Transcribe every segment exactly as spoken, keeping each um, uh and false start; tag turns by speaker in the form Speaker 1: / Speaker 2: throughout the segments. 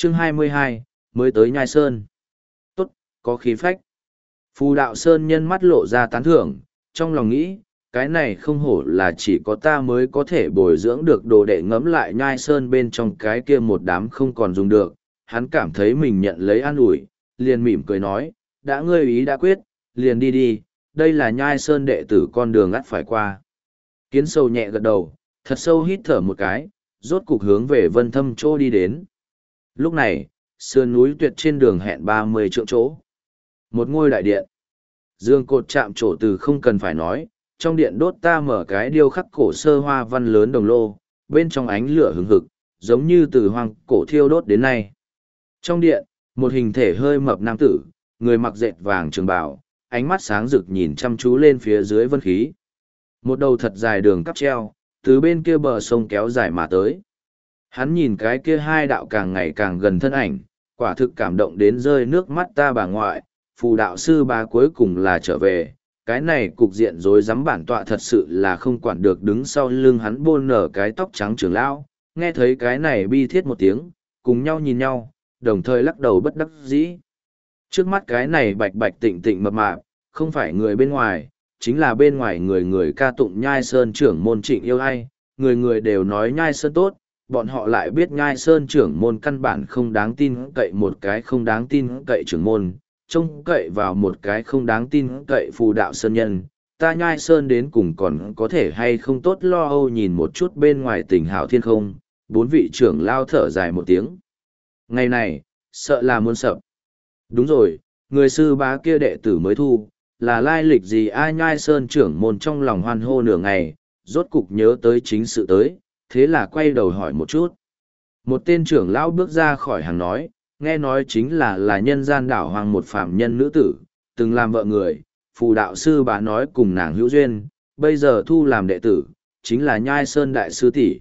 Speaker 1: Chương hai mươi hai, mới tới Nhai Sơn. Tốt, có khí phách. Phù đạo Sơn nhân mắt lộ ra tán thưởng, trong lòng nghĩ, cái này không hổ là chỉ có ta mới có thể bồi dưỡng được đồ đệ. Ngẫm lại Nhai Sơn bên trong cái kia một đám không còn dùng được, hắn cảm thấy mình nhận lấy an ủi, liền mỉm cười nói, đã ngươi ý đã quyết, liền đi đi, đây là Nhai Sơn đệ tử con đường ắt phải qua. Kiến sâu nhẹ gật đầu, thật sâu hít thở một cái, rốt cục hướng về Vân Thâm chỗ đi đến. Lúc này, sườn núi tuyệt trên đường hẹn ba mươi trượng chỗ. Một ngôi đại điện. Dương cột chạm trổ từ không cần phải nói, trong điện đốt ta mở cái điêu khắc cổ sơ hoa văn lớn đồng lô, bên trong ánh lửa hừng hực, giống như từ hoang cổ thiêu đốt đến nay. Trong điện, một hình thể hơi mập nam tử, người mặc dệt vàng trường bào, ánh mắt sáng rực nhìn chăm chú lên phía dưới vân khí. Một đầu thật dài đường cắp treo, từ bên kia bờ sông kéo dài mà tới. Hắn nhìn cái kia hai đạo càng ngày càng gần thân ảnh, quả thực cảm động đến rơi nước mắt ta bà ngoại, phù đạo sư bà cuối cùng là trở về. Cái này cục diện rối rắm bản tọa thật sự là không quản được, đứng sau lưng hắn bôn nở cái tóc trắng trưởng lão, nghe thấy cái này bi thiết một tiếng, cùng nhau nhìn nhau, đồng thời lắc đầu bất đắc dĩ. Trước mắt cái này bạch bạch tịnh tịnh mập mạp, không phải người bên ngoài, chính là bên ngoài người người ca tụng Nhai Sơn trưởng môn Trịnh Yêu Ai, người người đều nói Nhai Sơn tốt, bọn họ lại biết Nhai Sơn trưởng môn căn bản không đáng tin cậy, một cái không đáng tin cậy trưởng môn, trông cậy vào một cái không đáng tin cậy phù đạo sơn nhân. Ta Nhai Sơn đến cùng còn có thể hay không tốt lo âu, nhìn một chút bên ngoài tình hảo thiên không, bốn vị trưởng lao thở dài một tiếng. Ngày này, sợ là muốn sập. Đúng rồi, người sư bá kia đệ tử mới thu, là lai lịch gì? Ai? Nhai Sơn trưởng môn trong lòng hoan hô nửa ngày, rốt cục nhớ tới chính sự tới, thế là quay đầu hỏi một chút. Một tên trưởng lão bước ra khỏi hàng nói, nghe nói chính là là nhân gian đảo hoàng một phạm nhân nữ tử, từng làm vợ người, phù đạo sư bá nói cùng nàng hữu duyên, bây giờ thu làm đệ tử, chính là Nhai Sơn đại sư tỷ.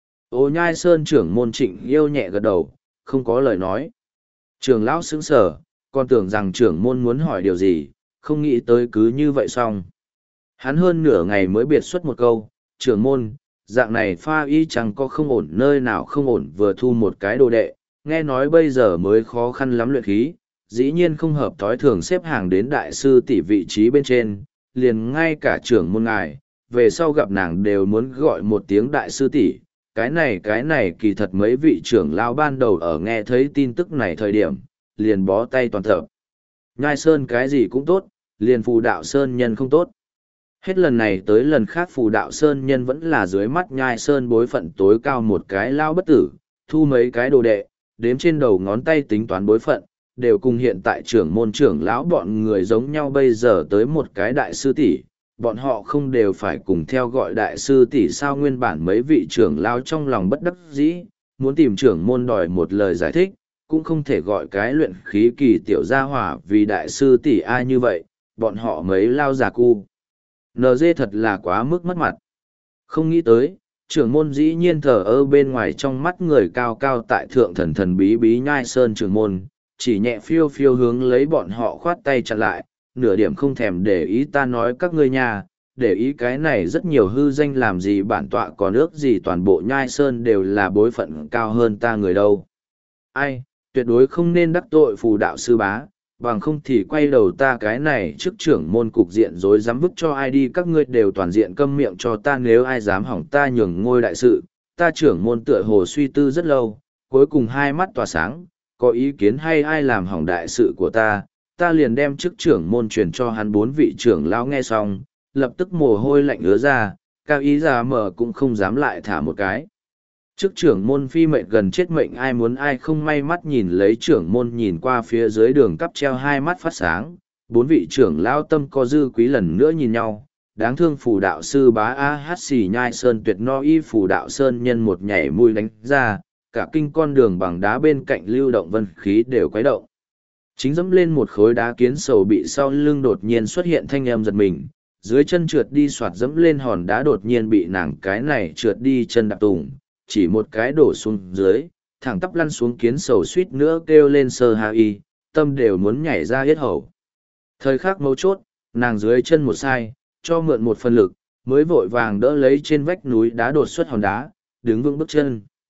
Speaker 1: Ô Nhai Sơn trưởng môn Trịnh Yêu nhẹ gật đầu, không có lời nói. Trưởng lão sững sờ, còn tưởng rằng trưởng môn muốn hỏi điều gì, không nghĩ tới cứ như vậy xong. Hắn hơn nửa ngày mới biệt xuất một câu, trưởng môn, dạng này pha y chẳng có không ổn, nơi nào không ổn, vừa thu một cái đồ đệ, nghe nói bây giờ mới khó khăn lắm luyện khí, dĩ nhiên không hợp thói thường xếp hàng đến đại sư tỷ vị trí bên trên, liền ngay cả trưởng môn ngài, về sau gặp nàng đều muốn gọi một tiếng đại sư tỷ. Cái này cái này kỳ thật mấy vị trưởng lao ban đầu ở nghe thấy tin tức này thời điểm, liền bó tay toàn thở. Nhai Sơn cái gì cũng tốt, liền phù đạo Sơn nhân không tốt. Hết lần này tới lần khác phù đạo Sơn nhân vẫn là dưới mắt Nhai Sơn bối phận tối cao một cái lao bất tử, thu mấy cái đồ đệ, đếm trên đầu ngón tay tính toán bối phận, đều cùng hiện tại trưởng môn trưởng lão bọn người giống nhau. Bây giờ tới một cái đại sư tỷ, bọn họ không đều phải cùng theo gọi đại sư tỷ sao? Nguyên bản mấy vị trưởng lão trong lòng bất đắc dĩ, muốn tìm trưởng môn đòi một lời giải thích, cũng không thể gọi cái luyện khí kỳ tiểu gia hỏa vì đại sư tỷ ai như vậy, bọn họ mấy lao già cu. en giê thật là quá mức mất mặt. Không nghĩ tới, trưởng môn dĩ nhiên thờ ơ bên ngoài trong mắt người cao cao tại thượng thần thần bí bí Nhai Sơn trưởng môn, chỉ nhẹ phiêu phiêu hướng lấy bọn họ khoát tay chặn lại, nửa điểm không thèm để ý. Ta nói các ngươi nhà, để ý cái này rất nhiều hư danh làm gì, bản tọa còn ước gì toàn bộ Nhai Sơn đều là bối phận cao hơn ta người đâu. Ai, tuyệt đối không nên đắc tội phù đạo sư bá, bằng không thì quay đầu ta cái này trước trưởng môn cục diện rối dám vứt cho ai đi. Các ngươi đều toàn diện câm miệng cho ta, nếu ai dám hỏng ta nhường ngôi đại sự. Ta trưởng môn tựa hồ suy tư rất lâu, cuối cùng hai mắt tỏa sáng, có ý kiến hay ai làm hỏng đại sự của ta, ta liền đem chức trưởng môn truyền cho hắn. Bốn vị trưởng lão nghe xong, lập tức mồ hôi lạnh ứa ra, cao ý già mở cũng không dám lại thả một cái. Chức trưởng môn phi mệnh gần chết mệnh, ai muốn ai không may. Mắt nhìn lấy trưởng môn nhìn qua phía dưới đường cắp treo, hai mắt phát sáng, bốn vị trưởng lão tâm có dư quý lần nữa nhìn nhau. Đáng thương phù đạo sư bá a hát xì Nhai Sơn tuyệt no y, phù đạo sơn nhân một nhảy mũi đánh ra, cả kinh con đường bằng đá bên cạnh lưu động vân khí đều quấy động. Chính dẫm lên một khối đá kiến sầu bị sau lưng đột nhiên xuất hiện thanh âm giật mình, dưới chân trượt đi soạt dẫm lên hòn đá đột nhiên bị nàng cái này trượt đi chân đạp tùng, chỉ một cái đổ xuống dưới, thẳng tắp lăn xuống. Kiến sầu suýt nữa kêu lên sơ ha y, tâm đều muốn nhảy ra yết hầu. Thời khắc mấu chốt, nàng dưới chân một sai, cho mượn một phần lực, mới vội vàng đỡ lấy trên vách núi đá đột xuất hòn đá, đứng vững bước chân.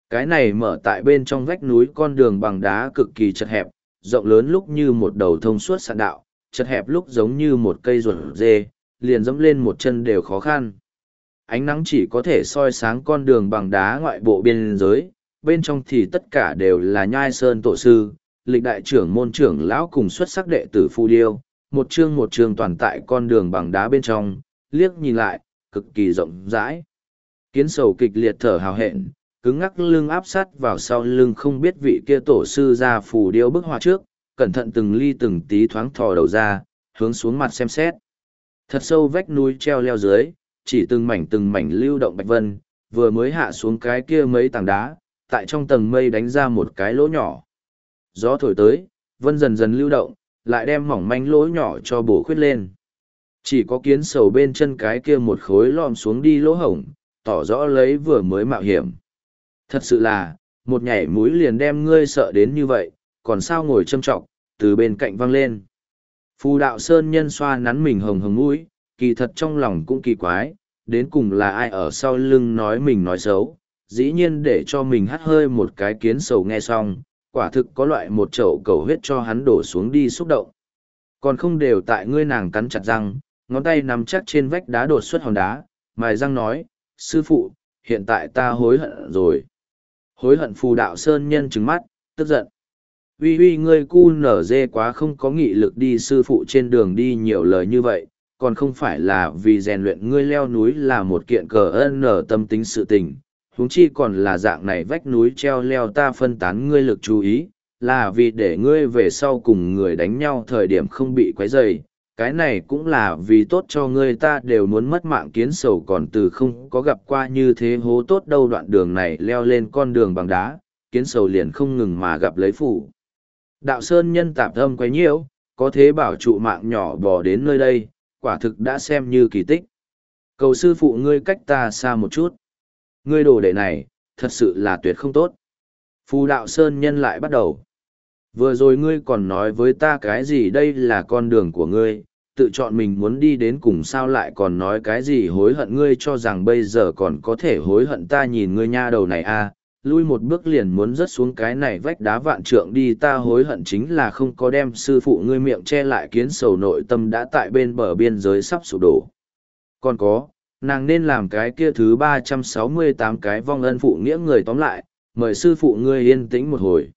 Speaker 1: Cái này mở tại bên trong vách núi con đường bằng đá cực kỳ chật hẹp, rộng lớn lúc như một đầu thông suốt sạn đạo, chật hẹp lúc giống như một cây ruột dê, liền dẫm lên một chân đều khó khăn. Ánh nắng chỉ có thể soi sáng con đường bằng đá ngoại bộ biên giới, bên trong thì tất cả đều là nhai sơn tổ sư, lịch đại trưởng môn trưởng lão cùng xuất sắc đệ tử Phù Điêu, một chương một chương toàn tại con đường bằng đá bên trong, liếc nhìn lại, cực kỳ rộng rãi. Kiến sầu kịch liệt thở hào hẹn, cứng ngắc lưng áp sát vào sau lưng không biết vị kia tổ sư ra Phù Điêu bức họa trước, cẩn thận từng ly từng tí thoáng thò đầu ra, hướng xuống mặt xem xét. Thật sâu vách núi treo leo dưới, chỉ từng mảnh từng mảnh lưu động bạch vân, vừa mới hạ xuống cái kia mấy tảng đá, tại trong tầng mây đánh ra một cái lỗ nhỏ. Gió thổi tới, vân dần dần lưu động, lại đem mỏng manh lỗ nhỏ cho bổ khuyết lên. Chỉ có kiến sầu bên chân cái kia một khối lom xuống đi lỗ hổng, tỏ rõ lấy vừa mới mạo hiểm. Thật sự là, một nhảy mũi liền đem ngươi sợ đến như vậy, còn sao ngồi châm trọng, từ bên cạnh văng lên. Phù đạo sơn nhân xoa nắn mình hồng hồng mũi, kỳ thật trong lòng cũng kỳ quái, đến cùng là ai ở sau lưng nói mình nói xấu, dĩ nhiên để cho mình hắt hơi một cái kiến sầu nghe xong, quả thực có loại một chậu cầu huyết cho hắn đổ xuống đi xúc động. Còn không đều tại ngươi nàng cắn chặt răng, ngón tay nắm chắc trên vách đá đột xuất hòn đá, mài răng nói, sư phụ, hiện tại ta hối hận rồi. Hối hận phù đạo sơn nhân trừng mắt, tức giận. Uy uy ngươi cu nở dê quá không có nghị lực đi sư phụ trên đường đi nhiều lời như vậy, còn không phải là vì rèn luyện ngươi leo núi là một kiện cờ ân nở tâm tính sự tình, huống chi còn là dạng này vách núi treo leo ta phân tán ngươi lực chú ý, là vì để ngươi về sau cùng người đánh nhau thời điểm không bị quấy rầy. Cái này cũng là vì tốt cho ngươi ta đều muốn mất mạng kiến sầu còn từ không có gặp qua như thế hố tốt đâu đoạn đường này leo lên con đường bằng đá, kiến sầu liền không ngừng mà gặp lấy phủ. Đạo sơn nhân tạp âm quấy nhiễu, có thế bảo trụ mạng nhỏ bò đến nơi đây, quả thực đã xem như kỳ tích. Cầu sư phụ ngươi cách ta xa một chút. Ngươi đồ đệ này, thật sự là tuyệt không tốt. Phù đạo sơn nhân lại bắt đầu. Vừa rồi ngươi còn nói với ta cái gì đây là con đường của ngươi, tự chọn mình muốn đi đến cùng sao lại còn nói cái gì hối hận ngươi cho rằng bây giờ còn có thể hối hận ta nhìn ngươi nha đầu này a lui một bước liền muốn rớt xuống cái này vách đá vạn trượng đi ta hối hận chính là không có đem sư phụ ngươi miệng che lại kiến sầu nội tâm đã tại bên bờ biên giới sắp sụp đổ. Còn có, nàng nên làm cái kia thứ ba trăm sáu mươi tám cái vong ân phụ nghĩa người tóm lại, mời sư phụ ngươi yên tĩnh một hồi.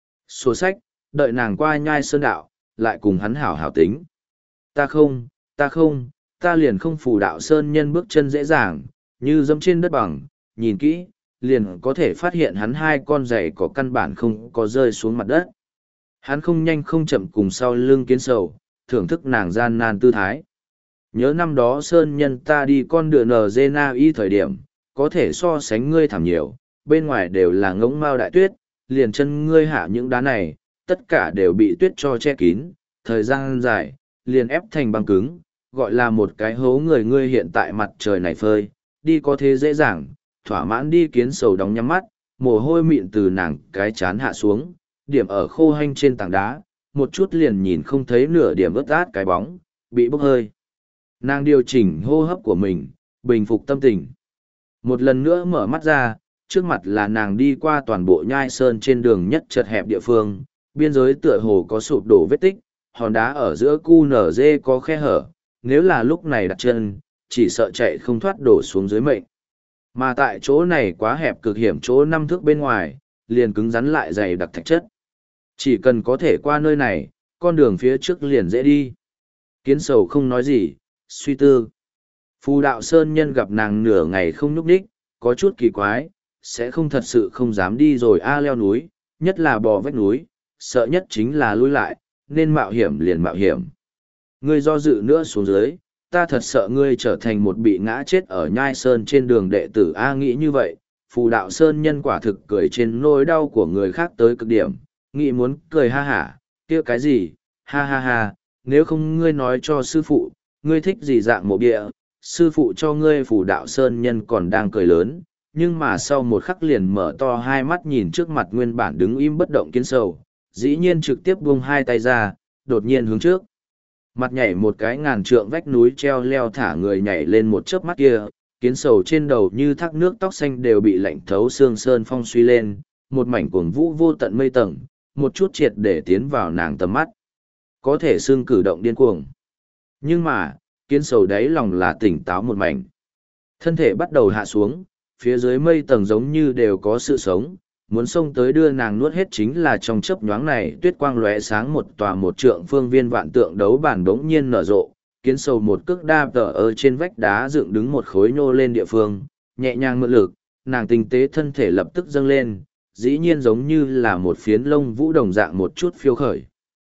Speaker 1: Sổ sách, đợi nàng qua nhai sơn đạo, lại cùng hắn hảo hảo tính. Ta không, ta không, ta liền không phù đạo sơn nhân bước chân dễ dàng, như dẫm trên đất bằng, nhìn kỹ, liền có thể phát hiện hắn hai con giày có căn bản không có rơi xuống mặt đất. Hắn không nhanh không chậm cùng sau lưng kiến sầu, thưởng thức nàng gian nan tư thái. Nhớ năm đó sơn nhân ta đi con đường nờ dê na y thời điểm, có thể so sánh ngươi thảm nhiều, bên ngoài đều là ngỗng mao đại tuyết, liền chân ngươi hạ những đá này, tất cả đều bị tuyết cho che kín, thời gian dài, liền ép thành băng cứng, gọi là một cái hố người ngươi hiện tại mặt trời này phơi, đi có thế dễ dàng, thỏa mãn đi kiến sầu đóng nhắm mắt, mồ hôi mịn từ nàng cái chán hạ xuống, điểm ở khô hanh trên tảng đá, một chút liền nhìn không thấy nửa điểm ướt át cái bóng, bị bốc hơi. Nàng điều chỉnh hô hấp của mình, bình phục tâm tình. Một lần nữa mở mắt ra, trước mặt là nàng đi qua toàn bộ nhai sơn trên đường nhất chật hẹp địa phương, biên giới tựa hồ có sụp đổ vết tích, hòn đá ở giữa cu nở dê có khe hở, nếu là lúc này đặt chân, chỉ sợ chạy không thoát đổ xuống dưới mệnh. Mà tại chỗ này quá hẹp cực hiểm chỗ năm thước bên ngoài, liền cứng rắn lại dày đặc thạch chất. Chỉ cần có thể qua nơi này, con đường phía trước liền dễ đi. Kiến sầu không nói gì, suy tư. Phù đạo sơn nhân gặp nàng nửa ngày không nhúc đích, có chút kỳ quái, sẽ không thật sự không dám đi rồi a leo núi, nhất là bò vách núi, sợ nhất chính là lui lại, nên mạo hiểm liền mạo hiểm. Ngươi do dự nữa xuống dưới, ta thật sợ ngươi trở thành một bị ngã chết ở nhai sơn trên đường đệ tử A nghĩ như vậy, phù đạo sơn nhân quả thực cười trên nỗi đau của người khác tới cực điểm, nghĩ muốn cười ha hả, kia cái gì, ha ha ha, nếu không ngươi nói cho sư phụ, ngươi thích gì dạng mộ bia, sư phụ cho ngươi phù đạo sơn nhân còn đang cười lớn, nhưng mà sau một khắc liền mở to hai mắt nhìn trước mặt nguyên bản đứng im bất động kiến sầu, dĩ nhiên trực tiếp buông hai tay ra, đột nhiên hướng trước. Mặt nhảy một cái ngàn trượng vách núi treo leo thả người nhảy lên một chớp mắt kia, kiến sầu trên đầu như thác nước tóc xanh đều bị lạnh thấu xương sơn phong suy lên, một mảnh cuồng vũ vô tận mây tầng, một chút triệt để tiến vào nàng tầm mắt. Có thể xương cử động điên cuồng. Nhưng mà, kiến sầu đáy lòng là tỉnh táo một mảnh. Thân thể bắt đầu hạ xuống, phía dưới mây tầng giống như đều có sự sống, muốn xông tới đưa nàng nuốt hết chính là trong chớp nhoáng này tuyết quang lóe sáng một tòa một trượng phương viên vạn tượng đấu bản đống nhiên nở rộ, kiến sầu một cước đa tờ ở trên vách đá dựng đứng một khối nhô lên địa phương, nhẹ nhàng mượn lực, nàng tinh tế thân thể lập tức dâng lên, dĩ nhiên giống như là một phiến lông vũ đồng dạng một chút phiêu khởi.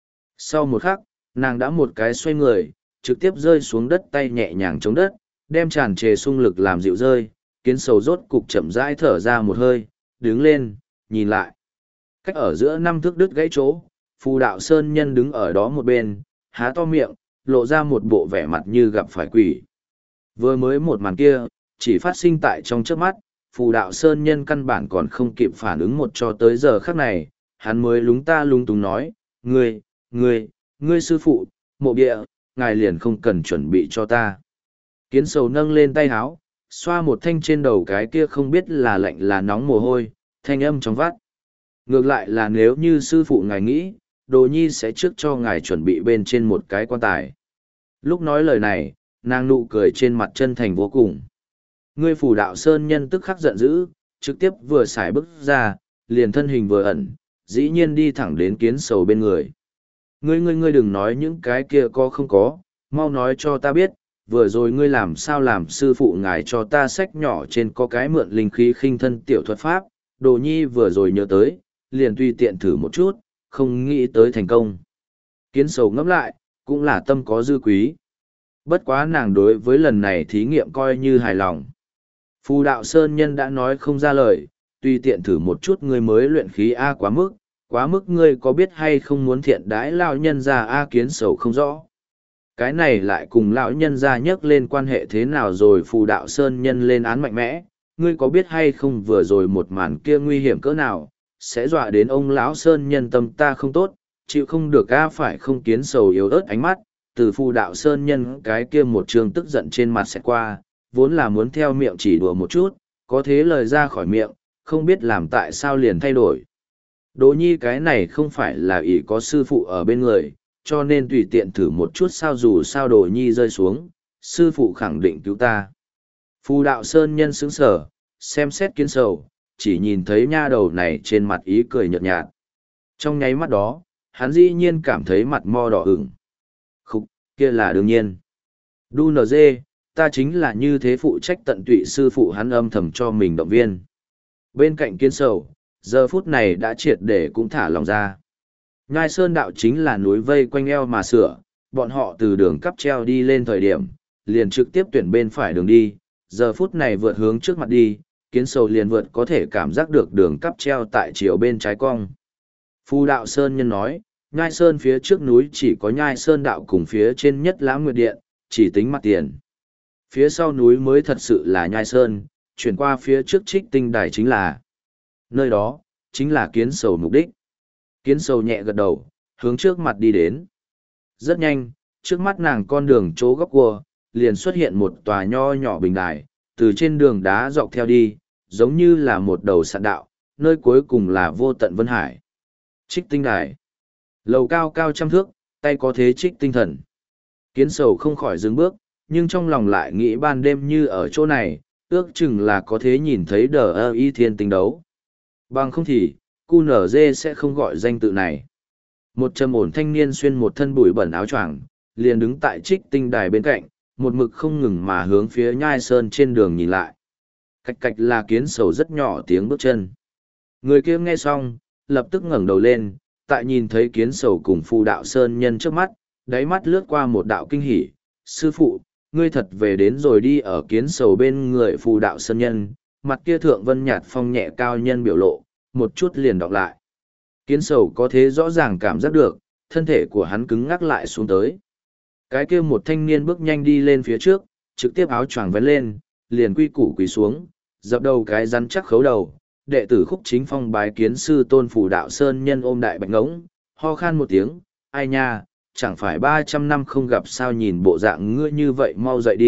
Speaker 1: Sau một khắc, nàng đã một cái xoay người, trực tiếp rơi xuống đất tay nhẹ nhàng chống đất, đem tràn trề sung lực làm dịu rơi, kiến sầu rốt cục chậm rãi thở ra một hơi, đứng lên, nhìn lại. Cách ở giữa năm thước đứt gãy chỗ, phù đạo sơn nhân đứng ở đó một bên, há to miệng, lộ ra một bộ vẻ mặt như gặp phải quỷ. Vừa mới một màn kia, chỉ phát sinh tại trong trước mắt, phù đạo sơn nhân căn bản còn không kịp phản ứng một cho tới giờ khắc này, hắn mới lúng ta lung túng nói, ngươi, ngươi, ngươi sư phụ, mộ địa, ngài liền không cần chuẩn bị cho ta. Kiến sầu nâng lên tay háo, xoa một thanh trên đầu cái kia không biết là lạnh là nóng mồ hôi, thanh âm trong vắt. Ngược lại là nếu như sư phụ ngài nghĩ, đồ nhi sẽ trước cho ngài chuẩn bị bên trên một cái quan tài. Lúc nói lời này, nàng nụ cười trên mặt chân thành vô cùng. Ngươi phù đạo sơn nhân tức khắc giận dữ, trực tiếp vừa xài bước ra, liền thân hình vừa ẩn, dĩ nhiên đi thẳng đến kiến sầu bên người. Ngươi ngươi ngươi đừng nói những cái kia có không có, mau nói cho ta biết, vừa rồi ngươi làm sao làm sư phụ ngài cho ta sách nhỏ trên có cái mượn linh khí khinh thân tiểu thuật pháp, đồ nhi vừa rồi nhớ tới, liền tùy tiện thử một chút, không nghĩ tới thành công. Kiến sầu ngẫm lại, cũng là tâm có dư quý. Bất quá nàng đối với lần này thí nghiệm coi như hài lòng. Phù đạo sơn nhân đã nói không ra lời, tùy tiện thử một chút ngươi mới luyện khí A quá mức, quá mức ngươi có biết hay không muốn thiện đãi lão nhân ra A kiến sầu không rõ. Cái này lại cùng lão nhân ra nhắc lên quan hệ thế nào rồi phù đạo sơn nhân lên án mạnh mẽ, ngươi có biết hay không vừa rồi một màn kia nguy hiểm cỡ nào, sẽ dọa đến ông lão sơn nhân tâm ta không tốt, chịu không được A phải không kiến sầu yếu ớt ánh mắt, từ phù đạo sơn nhân cái kia một trường tức giận trên mặt sẽ qua, vốn là muốn theo miệng chỉ đùa một chút, có thế lời ra khỏi miệng, không biết làm tại sao liền thay đổi. Đỗ nhi cái này không phải là ỷ có sư phụ ở bên người, cho nên tùy tiện thử một chút sao dù sao Đỗ nhi rơi xuống, sư phụ khẳng định cứu ta. Phù đạo sơn nhân sững sở, xem xét kiến sầu, chỉ nhìn thấy nha đầu này trên mặt ý cười nhợt nhạt. Trong nháy mắt đó, hắn dĩ nhiên cảm thấy mặt mo đỏ ửng. Khúc, kia là đương nhiên. Đu nờ dê, ta chính là như thế phụ trách tận tụy sư phụ hắn âm thầm cho mình động viên. Bên cạnh kiến sầu, giờ phút này đã triệt để cũng thả lòng ra. Nhai Sơn đạo chính là núi vây quanh eo mà sửa, bọn họ từ đường cắp treo đi lên thời điểm, liền trực tiếp tuyển bên phải đường đi, giờ phút này vượt hướng trước mặt đi, kiến sầu liền vượt có thể cảm giác được đường cắp treo tại chiều bên trái cong. Phu đạo Sơn nhân nói, Nhai Sơn phía trước núi chỉ có Nhai Sơn đạo cùng phía trên nhất Lãng Nguyệt Điện, chỉ tính mặt tiền. Phía sau núi mới thật sự là Nhai Sơn, chuyển qua phía trước Trích Tinh Đài chính là. Nơi đó, chính là kiến sầu mục đích. Kiến sầu nhẹ gật đầu, hướng trước mặt đi đến. Rất nhanh, trước mắt nàng con đường chỗ góc cua, liền xuất hiện một tòa nho nhỏ bình đài, từ trên đường đá dọc theo đi, giống như là một đầu sạn đạo, nơi cuối cùng là vô tận vân hải. Trích Tinh Đài. Lầu cao cao trăm thước, tay có thế trích tinh thần. Kiến sầu không khỏi dừng bước, nhưng trong lòng lại nghĩ ban đêm như ở chỗ này, ước chừng là có thế nhìn thấy đờ ơ y thiên tinh đấu. Bằng không thì, cu nở dê sẽ không gọi danh tự này. Một trầm ổn thanh niên xuyên một thân bụi bẩn áo choàng, liền đứng tại trích tinh đài bên cạnh, một mực không ngừng mà hướng phía Nhai Sơn trên đường nhìn lại. Cạch cạch là kiến sầu rất nhỏ tiếng bước chân. Người kia nghe xong, lập tức ngẩng đầu lên, tại nhìn thấy kiến sầu cùng phù đạo Sơn nhân trước mắt, đáy mắt lướt qua một đạo kinh hỉ. Sư phụ, ngươi thật về đến rồi đi ở kiến sầu bên người phù đạo Sơn nhân, mặt kia thượng vân nhạt phong nhẹ cao nhân biểu lộ, một chút liền đọc lại. Kiến sầu có thế rõ ràng cảm giác được, thân thể của hắn cứng ngắc lại xuống tới. Cái kia một thanh niên bước nhanh đi lên phía trước, trực tiếp áo choàng vén lên, liền quy củ quỳ xuống, dập đầu cái rắn chắc khấu đầu. Đệ tử Khúc Chính Phong bái kiến sư tôn phù đạo Sơn nhân ôm đại bạch ngỗng, ho khan một tiếng, ai nha, chẳng phải ba trăm năm không gặp sao nhìn bộ dạng ngươi như vậy mau dậy đi,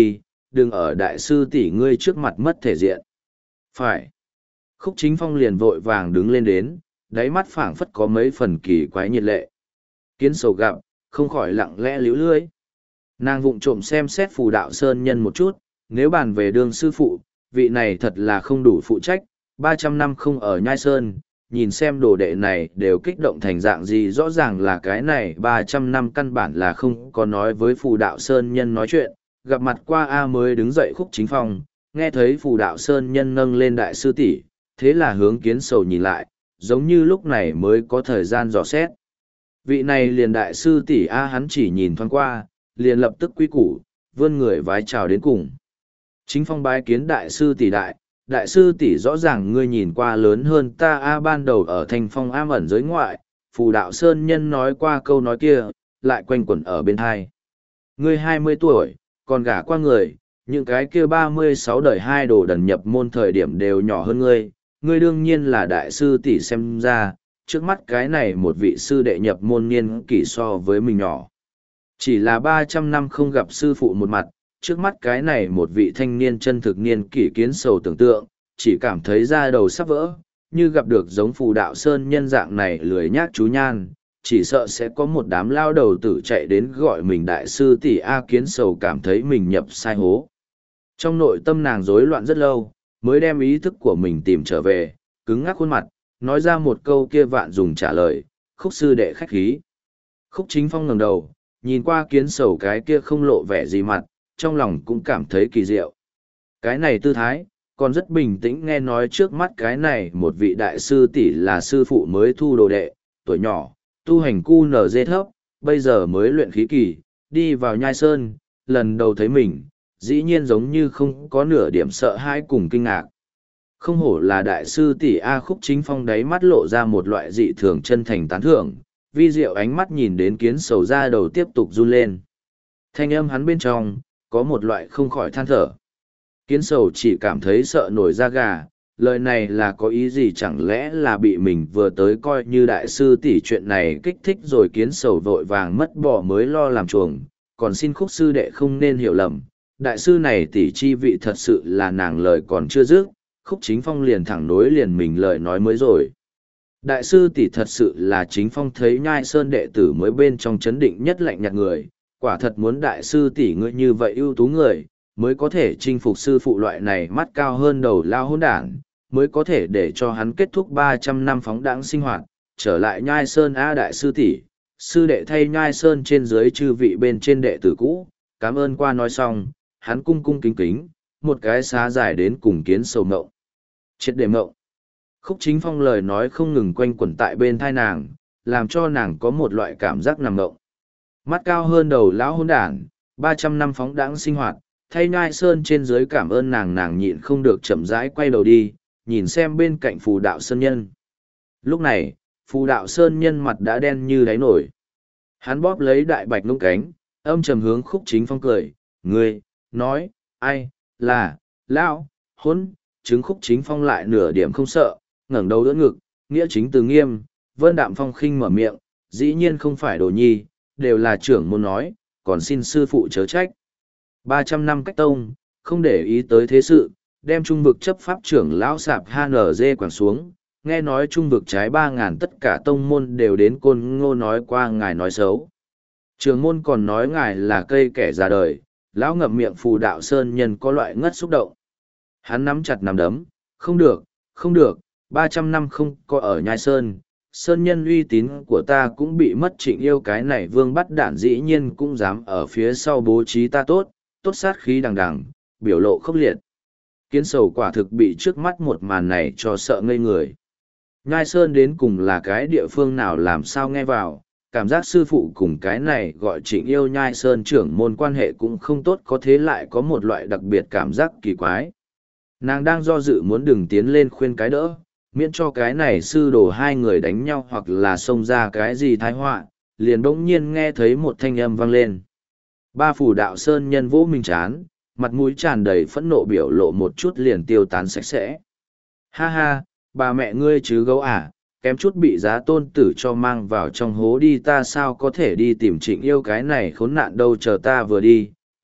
Speaker 1: đừng ở đại sư tỷ ngươi trước mặt mất thể diện. Phải. Khúc Chính Phong liền vội vàng đứng lên đến, đáy mắt phảng phất có mấy phần kỳ quái nhiệt lệ. Kiến Sầu gặp, không khỏi lặng lẽ líu lưỡi. Nàng vụng trộm xem xét Phù Đạo Sơn Nhân một chút, nếu bàn về đương sư phụ, vị này thật là không đủ phụ trách, ba trăm năm không ở Nhai Sơn, nhìn xem đồ đệ này đều kích động thành dạng gì, rõ ràng là cái này ba trăm năm căn bản là không có nói với Phù Đạo Sơn Nhân nói chuyện, gặp mặt qua A mới đứng dậy. Khúc Chính Phong, nghe thấy Phù Đạo Sơn Nhân nâng lên đại sư tỷ, thế là hướng Kiến Sầu nhìn lại, giống như lúc này mới có thời gian dò xét. Vị này liền đại sư tỷ A hắn chỉ nhìn thoáng qua, liền lập tức quy củ, vươn người vái chào đến cùng. Chính Phong bái kiến đại sư tỷ đại, đại sư tỷ rõ ràng ngươi nhìn qua lớn hơn ta A. Ban đầu ở Thanh Phong am ẩn giới ngoại, Phù Đạo Sơn Nhân nói qua câu nói kia, lại quanh quẩn ở bên hai. Ngươi hai mươi tuổi, còn gả qua người, những cái kia ba mươi sáu đời hai đồ đần nhập môn thời điểm đều nhỏ hơn ngươi, ngươi đương nhiên là đại sư tỷ xem ra, trước mắt cái này một vị sư đệ nhập môn niên kỷ so với mình nhỏ. Chỉ là ba trăm năm không gặp sư phụ một mặt, trước mắt cái này một vị thanh niên chân thực niên kỷ Kiến Sầu tưởng tượng, chỉ cảm thấy da đầu sắp vỡ, như gặp được giống Phù Đạo Sơn Nhân dạng này lười nhác chú nhan, chỉ sợ sẽ có một đám lao đầu tử chạy đến gọi mình đại sư tỷ A. Kiến Sầu cảm thấy mình nhập sai hố. Trong nội tâm nàng rối loạn rất lâu, mới đem ý thức của mình tìm trở về, cứng ngắc khuôn mặt, nói ra một câu kia vạn dùng trả lời, Khúc sư đệ khách khí. Khúc Chính Phong ngẩng đầu, nhìn qua Kiến Sầu cái kia không lộ vẻ gì mặt, trong lòng cũng cảm thấy kỳ diệu. Cái này tư thái, còn rất bình tĩnh, nghe nói trước mắt cái này một vị đại sư tỷ là sư phụ mới thu đồ đệ, tuổi nhỏ, tu hành cu nở dê thấp, bây giờ mới luyện khí kỳ, đi vào Nhai Sơn, lần đầu thấy mình, dĩ nhiên giống như không có nửa điểm sợ hãi cùng kinh ngạc. Không hổ là đại sư tỷ A. Khúc Chính Phong đáy mắt lộ ra một loại dị thường chân thành tán thưởng, vi diệu ánh mắt nhìn đến Kiến Sầu ra đầu tiếp tục run lên. Thanh âm hắn bên trong, có một loại không khỏi than thở. Kiến Sầu chỉ cảm thấy sợ nổi da gà, lời này là có ý gì, chẳng lẽ là bị mình vừa tới coi như đại sư tỷ chuyện này kích thích rồi. Kiến Sầu vội vàng mất bỏ mới lo làm chuồng, còn xin Khúc sư đệ không nên hiểu lầm, đại sư này tỷ chi vị thật sự là nàng lời còn chưa dứt. Khúc Chính Phong liền thẳng nối liền mình lời nói mới rồi. Đại sư tỷ thật sự là Chính Phong thấy Nhai Sơn đệ tử mới bên trong chấn định nhất lạnh nhạt người, quả thật muốn đại sư tỷ ngươi như vậy ưu tú người, mới có thể chinh phục sư phụ loại này mắt cao hơn đầu lao hỗn đản, mới có thể để cho hắn kết thúc ba trăm năm phóng đãng sinh hoạt, trở lại Nhai Sơn. A đại sư tỷ, sư đệ thay Nhai Sơn trên dưới chư vị bên trên đệ tử cũ, cảm ơn qua. Nói xong, hắn cung cung kính kính, một cái xá dài đến cùng Kiến Sầu mộng. Triệt để mộng. Khúc Chính Phong lời nói không ngừng quanh quẩn tại bên thai nàng, làm cho nàng có một loại cảm giác nằm mộng. Mắt cao hơn đầu lão hôn đản, ba trăm năm phóng đãng sinh hoạt, thay Nhai Sơn trên dưới cảm ơn nàng. Nàng nhịn không được chậm rãi quay đầu đi, nhìn xem bên cạnh Phù Đạo Sơn Nhân. Lúc này, Phù Đạo Sơn Nhân mặt đã đen như đáy nổi. Hắn bóp lấy đại bạch nung cánh, âm trầm hướng Khúc Chính Phong cười, ngươi, nói, ai, là, lão, hôn, chứng. Khúc Chính Phong lại nửa điểm không sợ, ngẩng đầu đỡ ngực, nghĩa chính từ nghiêm, vân đạm phong khinh mở miệng, dĩ nhiên không phải đồ nhi, đều là trưởng môn nói, còn xin sư phụ chớ trách. Ba trăm năm cách tông, không để ý tới thế sự, đem trung vực chấp pháp trưởng lão sạp hát en giê quẳng xuống, nghe nói trung vực trái ba ngàn tất cả tông môn đều đến Côn Ngô nói qua ngài nói xấu. Trưởng môn còn nói ngài là cây kẻ già đời, lão ngậm miệng. Phù Đạo Sơn Nhân có loại ngất xúc động. Hắn nắm chặt nắm đấm, không được, không được, ba trăm năm không có ở Nhai Sơn, Sơn Nhân uy tín của ta cũng bị mất. Trịnh Yêu cái này vương bắt đản dĩ nhiên cũng dám ở phía sau bố trí ta tốt, tốt sát khí đằng đằng, biểu lộ khốc liệt. Kiến Sầu quả thực bị trước mắt một màn này cho sợ ngây người. Nhai Sơn đến cùng là cái địa phương nào làm sao nghe vào, cảm giác sư phụ cùng cái này gọi Trịnh Yêu Nhai Sơn trưởng môn quan hệ cũng không tốt, có thế lại có một loại đặc biệt cảm giác kỳ quái. Nàng đang do dự muốn đừng tiến lên khuyên cái đỡ, miễn cho cái này sư đồ hai người đánh nhau hoặc là xông ra cái gì tai họa, liền bỗng nhiên nghe thấy một thanh âm vang lên. Ba Phù Đạo Sơn Nhân vỗ mình chán, mặt mũi tràn đầy phẫn nộ, biểu lộ một chút liền tiêu tán sạch sẽ. Ha ha, bà mẹ ngươi chứ gấu à, kém chút bị giá tôn tử cho mang vào trong hố đi, ta sao có thể đi tìm Trịnh Yêu cái này khốn nạn đâu, chờ ta vừa đi,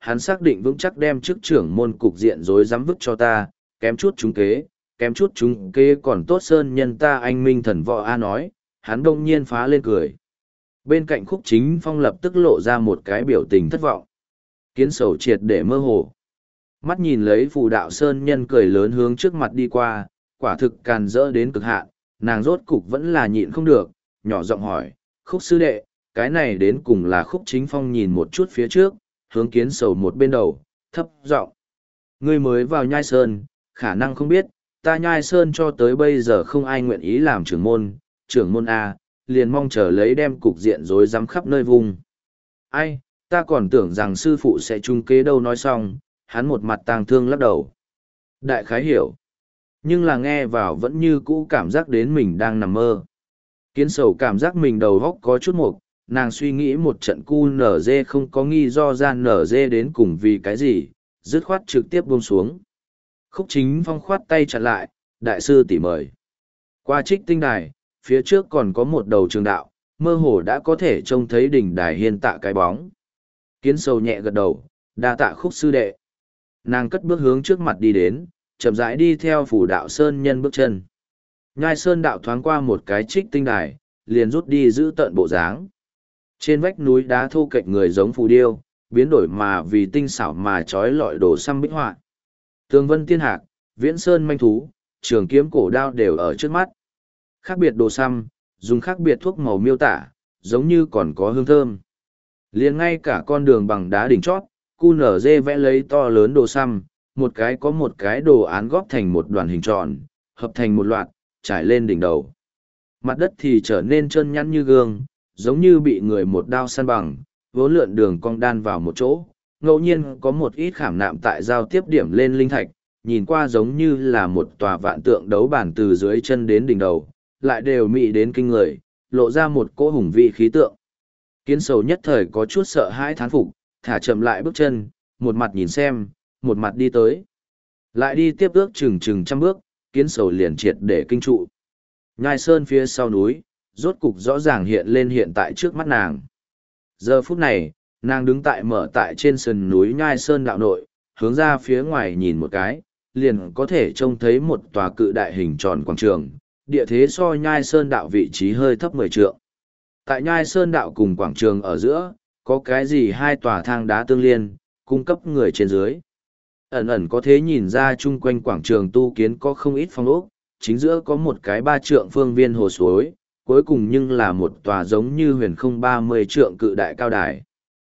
Speaker 1: hắn xác định vững chắc đem chức trưởng môn cục diện rối rắm vứt cho ta, kém chút trúng kế, kém chút trúng kế còn tốt sơn nhân ta anh minh thần võ A nói, hắn đông nhiên phá lên cười. Bên cạnh Khúc Chính Phong lập tức lộ ra một cái biểu tình thất vọng. Kiến sầu triệt để mơ hồ. Mắt nhìn lấy phù đạo sơn nhân cười lớn hướng trước mặt đi qua, quả thực càn rỡ đến cực hạn, nàng rốt cục vẫn là nhịn không được, nhỏ giọng hỏi, Khúc sư đệ, cái này đến cùng là Khúc Chính Phong nhìn một chút phía trước, hướng kiến sầu một bên đầu, thấp giọng. Ngươi mới vào nhai sơn, khả năng không biết, ta nhai sơn cho tới bây giờ không ai nguyện ý làm trưởng môn, trưởng môn A, liền mong chờ lấy đem cục diện rối rắm khắp nơi vùng. Ai, ta còn tưởng rằng sư phụ sẽ trung kế đâu nói xong, hắn một mặt tang thương lắc đầu. Đại khái hiểu. Nhưng là nghe vào vẫn như cũ cảm giác đến mình đang nằm mơ. Kiến sầu cảm giác mình đầu góc có chút mục, nàng suy nghĩ một trận cu nở dê không có nghi do ra nở dê đến cùng vì cái gì, dứt khoát trực tiếp buông xuống. Khúc Chính Phong khoát tay chặn lại, đại sư tỉ mời. Qua trích tinh đài, phía trước còn có một đầu trường đạo, mơ hồ đã có thể trông thấy đỉnh đài hiên tạ cái bóng. Kiến sầu nhẹ gật đầu, đa tạ Khúc sư đệ. Nàng cất bước hướng trước mặt đi đến, chậm rãi đi theo phủ đạo sơn nhân bước chân. Nhai sơn đạo thoáng qua một cái trích tinh đài, liền rút đi giữ tận bộ dáng. Trên vách núi đá thô kệch người giống phù điêu, biến đổi mà vì tinh xảo mà trói lọi đồ xăm bích họa. Tường vân tiên hạc, viễn sơn manh thú, trường kiếm cổ đao đều ở trước mắt. Khác biệt đồ xăm, dùng khác biệt thuốc màu miêu tả, giống như còn có hương thơm. Liền ngay cả con đường bằng đá đỉnh chót, cu nở dê vẽ lấy to lớn đồ xăm, một cái có một cái đồ án góp thành một đoàn hình tròn, hợp thành một loạt, trải lên đỉnh đầu. Mặt đất thì trở nên trơn nhẵn như gương, giống như bị người một đao săn bằng, vốn lượn đường cong đan vào một chỗ, ngẫu nhiên có một ít khảm nạm tại giao tiếp điểm lên linh thạch, nhìn qua giống như là một tòa vạn tượng đấu bản từ dưới chân đến đỉnh đầu, lại đều mị đến kinh người, lộ ra một cỗ hùng vị khí tượng. Kiến sầu nhất thời có chút sợ hãi thán phục, thả chậm lại bước chân, một mặt nhìn xem, một mặt đi tới. Lại đi tiếp ước chừng chừng trăm bước, kiến sầu liền triệt để kinh trụ. Nhai sơn phía sau núi, rốt cục rõ ràng hiện lên hiện tại trước mắt nàng. Giờ phút này, nàng đứng tại mở tại trên sườn núi Nhai Sơn đạo nội, hướng ra phía ngoài nhìn một cái, liền có thể trông thấy một tòa cự đại hình tròn quảng trường, địa thế so Nhai Sơn đạo vị trí hơi thấp mười trượng. Tại Nhai Sơn đạo cùng quảng trường ở giữa, có cái gì hai tòa thang đá tương liên, cung cấp người trên dưới. Ẩn ẩn có thế nhìn ra chung quanh quảng trường tu kiến có không ít phong ốc, chính giữa có một cái ba trượng phương viên hồ suối, cuối cùng nhưng là một tòa giống như huyền không ba mươi trượng cự đại cao đài.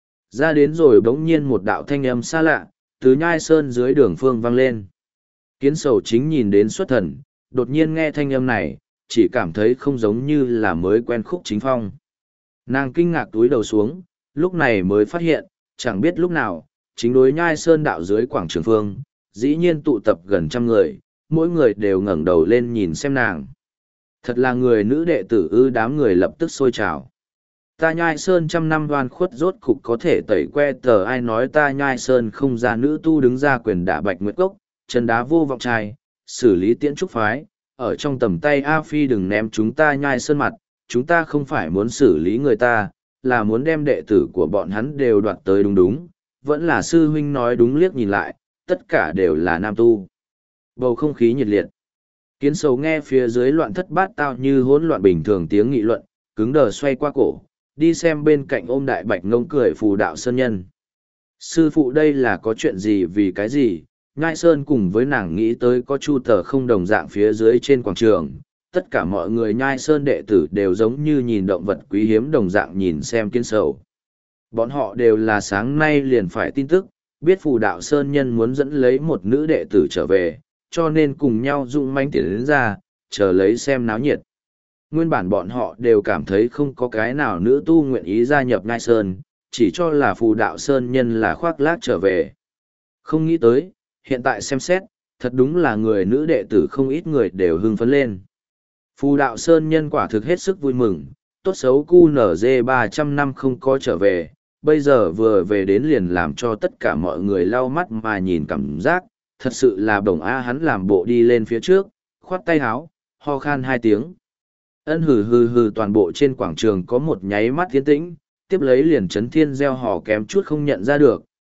Speaker 1: Ra đến rồi bỗng nhiên một đạo thanh âm xa lạ, từ Nhai Sơn dưới đường phương vang lên. Kiến sầu chính nhìn đến xuất thần, đột nhiên nghe thanh âm này, chỉ cảm thấy không giống như là mới quen Khúc Chính Phong. Nàng kinh ngạc túi đầu xuống, lúc này mới phát hiện, chẳng biết lúc nào, chính đối Nhai Sơn đạo dưới quảng trường phương, dĩ nhiên tụ tập gần trăm người, mỗi người đều ngẩng đầu lên nhìn xem nàng. Thật là người nữ đệ tử ư, đám người lập tức sôi trào. Ta Nhai Sơn trăm năm đoan khuất rốt cục có thể tẩy que tờ, ai nói ta Nhai Sơn không ra nữ tu đứng ra quyền đả Bạch Nguyệt Cốc, chân đá vô vọng trai, xử lý tiễn trúc phái, ở trong tầm tay A Phi đừng ném chúng ta Nhai Sơn mặt, chúng ta không phải muốn xử lý người ta, là muốn đem đệ tử của bọn hắn đều đoạt tới đúng đúng, vẫn là sư huynh nói đúng, liếc nhìn lại, tất cả đều là nam tu. Bầu không khí nhiệt liệt. Kiến sầu nghe phía dưới loạn thất bát tao như hỗn loạn bình thường tiếng nghị luận, cứng đờ xoay qua cổ, đi xem bên cạnh ôm đại bạch ngông cười phù đạo sơn nhân. Sư phụ đây là có chuyện gì vì cái gì? Nhai Sơn cùng với nàng nghĩ tới có chu tờ không đồng dạng phía dưới trên quảng trường. Tất cả mọi người Nhai Sơn đệ tử đều giống như nhìn động vật quý hiếm đồng dạng nhìn xem kiến sầu. Bọn họ đều là sáng nay liền phải tin tức, biết phù đạo sơn nhân muốn dẫn lấy một nữ đệ tử trở về, cho nên cùng nhau dũng mãnh tiến đến ra, chờ lấy xem náo nhiệt. Nguyên bản bọn họ đều cảm thấy không có cái nào nữ tu nguyện ý gia nhập Nhai Sơn, chỉ cho là phù đạo sơn nhân là khoác lác trở về. Không nghĩ tới, hiện tại xem xét, thật đúng là người nữ đệ tử không ít người đều hưng phấn lên. Phù đạo sơn nhân quả thực hết sức vui mừng, tốt xấu cu nở dê ba trăm năm không có trở về, bây giờ vừa về đến liền làm cho tất cả mọi người lau mắt mà nhìn cảm giác, thật sự là đồng A. Hắn làm bộ đi lên phía trước, khoát tay háo, ho khan hai tiếng. Ân hừ hừ hừ, toàn bộ trên quảng trường có một nháy mắt tiến tĩnh, tiếp lấy liền chấn thiên gieo hò kém chút không nhận ra được,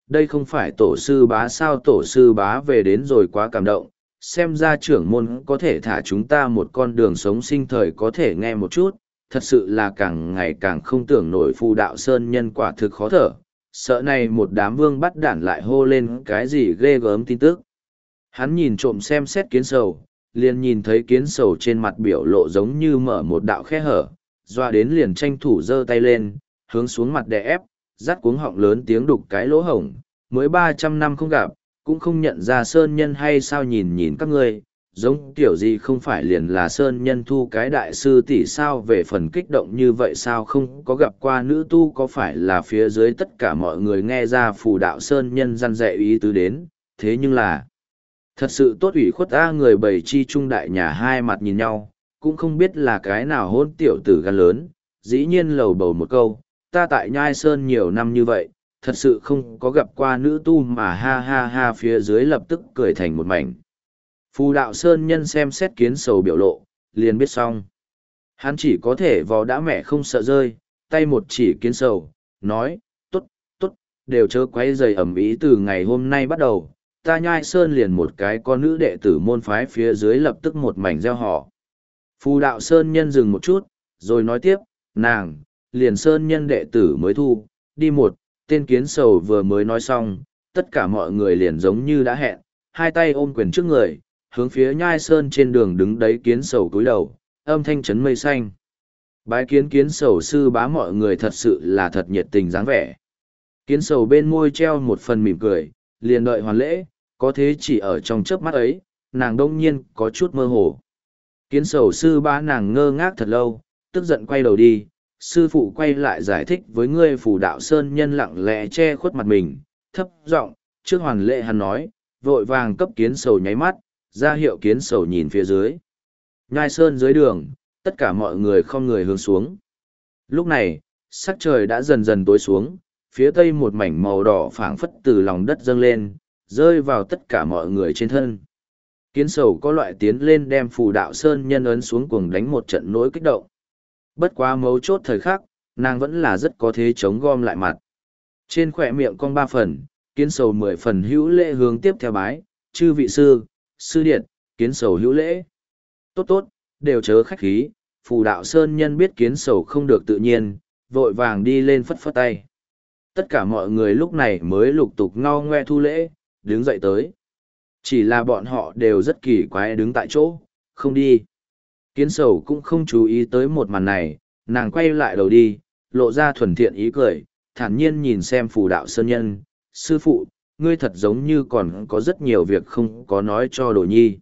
Speaker 1: đây không phải tổ sư bá sao, tổ sư bá về đến rồi quá cảm động, xem ra trưởng môn có thể thả chúng ta một con đường sống sinh thời có thể nghe một chút, thật sự là càng ngày càng không tưởng nổi. Phù đạo sơn nhân quả thực khó thở, sợ này một đám vương bắt đản lại hô lên cái gì ghê gớm tin tức. Hắn nhìn trộm xem xét kiến sầu, liền nhìn thấy kiến sầu trên mặt biểu lộ giống như mở một đạo khe hở, doa đến liền tranh thủ giơ tay lên, hướng xuống mặt đè ép, dắt cuống họng lớn tiếng đục cái lỗ hổng, mới ba trăm năm không gặp, cũng không nhận ra sơn nhân hay sao, nhìn nhìn các ngươi, giống kiểu gì không phải liền là sơn nhân thu cái đại sư tỷ sao, về phần kích động như vậy sao, không có gặp qua nữ tu có phải là phía dưới tất cả mọi người nghe ra phù đạo sơn nhân răn dạy ý tứ đến, thế nhưng là thật sự tốt ủy khuất a. Người bầy chi trung đại nhà hai mặt nhìn nhau, cũng không biết là cái nào hôn tiểu tử gan lớn, dĩ nhiên lầu bầu một câu, ta tại Nhai Sơn nhiều năm như vậy, thật sự không có gặp qua nữ tu mà ha ha ha, phía dưới lập tức cười thành một mảnh. Phù đạo Sơn nhân xem xét kiến sầu biểu lộ, liền biết xong. Hắn chỉ có thể vò đã mẹ không sợ rơi, tay một chỉ kiến sầu, nói, tốt, tốt, đều chớ quấy rầy ẩm ý, từ ngày hôm nay bắt đầu, ta Nhai Sơn liền một cái con nữ đệ tử môn phái, phía dưới lập tức một mảnh gieo họ. Phù đạo Sơn nhân dừng một chút, rồi nói tiếp, nàng, liền Sơn nhân đệ tử mới thu, đi một, tên kiến sầu vừa mới nói xong, tất cả mọi người liền giống như đã hẹn, hai tay ôm quyền trước người, hướng phía Nhai Sơn trên đường đứng đấy kiến sầu cúi đầu, âm thanh chấn mây xanh. Bái kiến kiến sầu sư bá, mọi người thật sự là thật nhiệt tình dáng vẻ. Kiến sầu bên môi treo một phần mỉm cười, liền đợi hoàn lễ, có thế chỉ ở trong chớp mắt ấy, nàng đông nhiên có chút mơ hồ. Kiến sầu sư bá, nàng ngơ ngác thật lâu, tức giận quay đầu đi, sư phụ quay lại giải thích với ngươi. Phù đạo sơn nhân lặng lẽ che khuất mặt mình, thấp giọng trước hoàn lễ hắn nói, vội vàng cấp kiến sầu nháy mắt, ra hiệu kiến sầu nhìn phía dưới. Nhai Sơn dưới đường, tất cả mọi người không người hướng xuống. Lúc này, sắc trời đã dần dần tối xuống, phía tây một mảnh màu đỏ phảng phất từ lòng đất dâng lên, rơi vào tất cả mọi người trên thân. Kiến sầu có loại tiến lên đem phù đạo sơn nhân ấn xuống cuồng đánh một trận nỗi kích động. Bất quá mấu chốt thời khắc, nàng vẫn là rất có thế chống gom lại mặt. Trên khỏe miệng cong ba phần, kiến sầu mười phần hữu lễ hướng tiếp theo bái, chư vị sư, sư điện, kiến sầu hữu lễ. Tốt tốt, đều chớ khách khí, phù đạo sơn nhân biết kiến sầu không được tự nhiên, vội vàng đi lên phất phất tay. Tất cả mọi người lúc này mới lục tục ngao ngoe thu lễ, đứng dậy tới. Chỉ là bọn họ đều rất kỳ quái đứng tại chỗ, không đi. Kiến sầu cũng không chú ý tới một màn này, nàng quay lại đầu đi, lộ ra thuần thiện ý cười, thản nhiên nhìn xem phù đạo sơn nhân. Sư phụ, ngươi thật giống như còn có rất nhiều việc không có nói cho đồ nhi.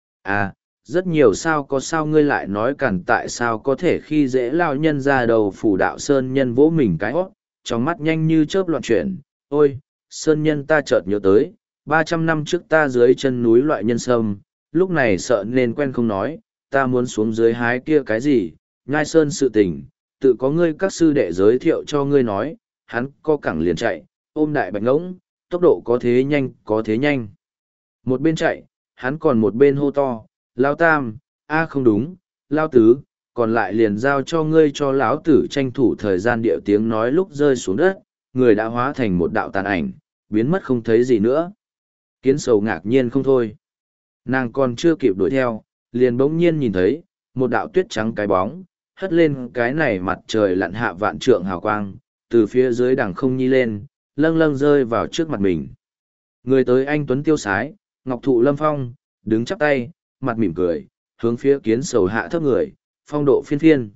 Speaker 1: À, rất nhiều sao, có sao ngươi lại nói cản, tại sao có thể khi dễ lao nhân ra đầu. Phù đạo sơn nhân vỗ mình cái hót, trong mắt nhanh như chớp loạn chuyển. Ôi, sơn nhân, ta chợt nhớ tới, ba trăm năm trước ta dưới chân núi loại nhân sâm, lúc này sợ nên quen không nói, ta muốn xuống dưới hái kia cái gì, Nhai Sơn sự tình, tự có ngươi các sư đệ giới thiệu cho ngươi nói, hắn co cẳng liền chạy, ôm đại bạch ngỗng, tốc độ có thế nhanh, có thế nhanh. Một bên chạy, hắn còn một bên hô to, Lao Tam, a không đúng, Lao Tứ, còn lại liền giao cho ngươi, cho lão tử tranh thủ thời gian. Điệu tiếng nói lúc rơi xuống đất, người đã hóa thành một đạo tàn ảnh, biến mất không thấy gì nữa. Kiến sầu ngạc nhiên không thôi. Nàng còn chưa kịp đuổi theo, liền bỗng nhiên nhìn thấy, một đạo tuyết trắng cái bóng, hất lên cái này mặt trời lặn hạ vạn trượng hào quang, từ phía dưới đằng không nhi lên, lâng lâng rơi vào trước mặt mình. Người tới anh tuấn tiêu sái, ngọc thụ lâm phong, đứng chắp tay, mặt mỉm cười, hướng phía kiến sầu hạ thấp người, phong độ phiên phiên.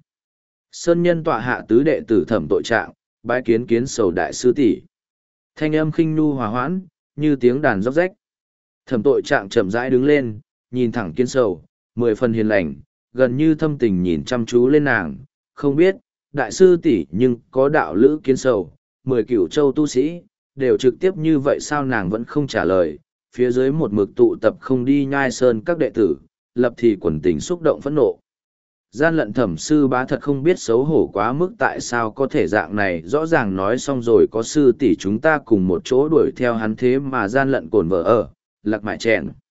Speaker 1: Sơn nhân tọa hạ tứ đệ tử Thẩm Tội Trạng, bái kiến kiến sầu đại sư tỷ. Thanh âm khinh nhu hòa hoãn, như tiếng đàn róc rách. Thẩm Tội Trạng chậm rãi đứng lên, nhìn thẳng kiến sầu, mười phần hiền lành, gần như thâm tình nhìn chăm chú lên nàng. Không biết, đại sư tỷ nhưng có đạo lữ kiến sầu, mười cửu châu tu sĩ, đều trực tiếp như vậy sao? Nàng vẫn không trả lời. Phía dưới một mực tụ tập không đi Nhai Sơn các đệ tử, lập thì quần tình xúc động phẫn nộ. Gian lận Thẩm sư bá thật không biết xấu hổ quá mức, tại sao có thể dạng này, rõ ràng nói xong rồi có sư tỷ chúng ta cùng một chỗ đuổi theo hắn, thế mà gian lận cồn vợ ở, lạc mại chèn.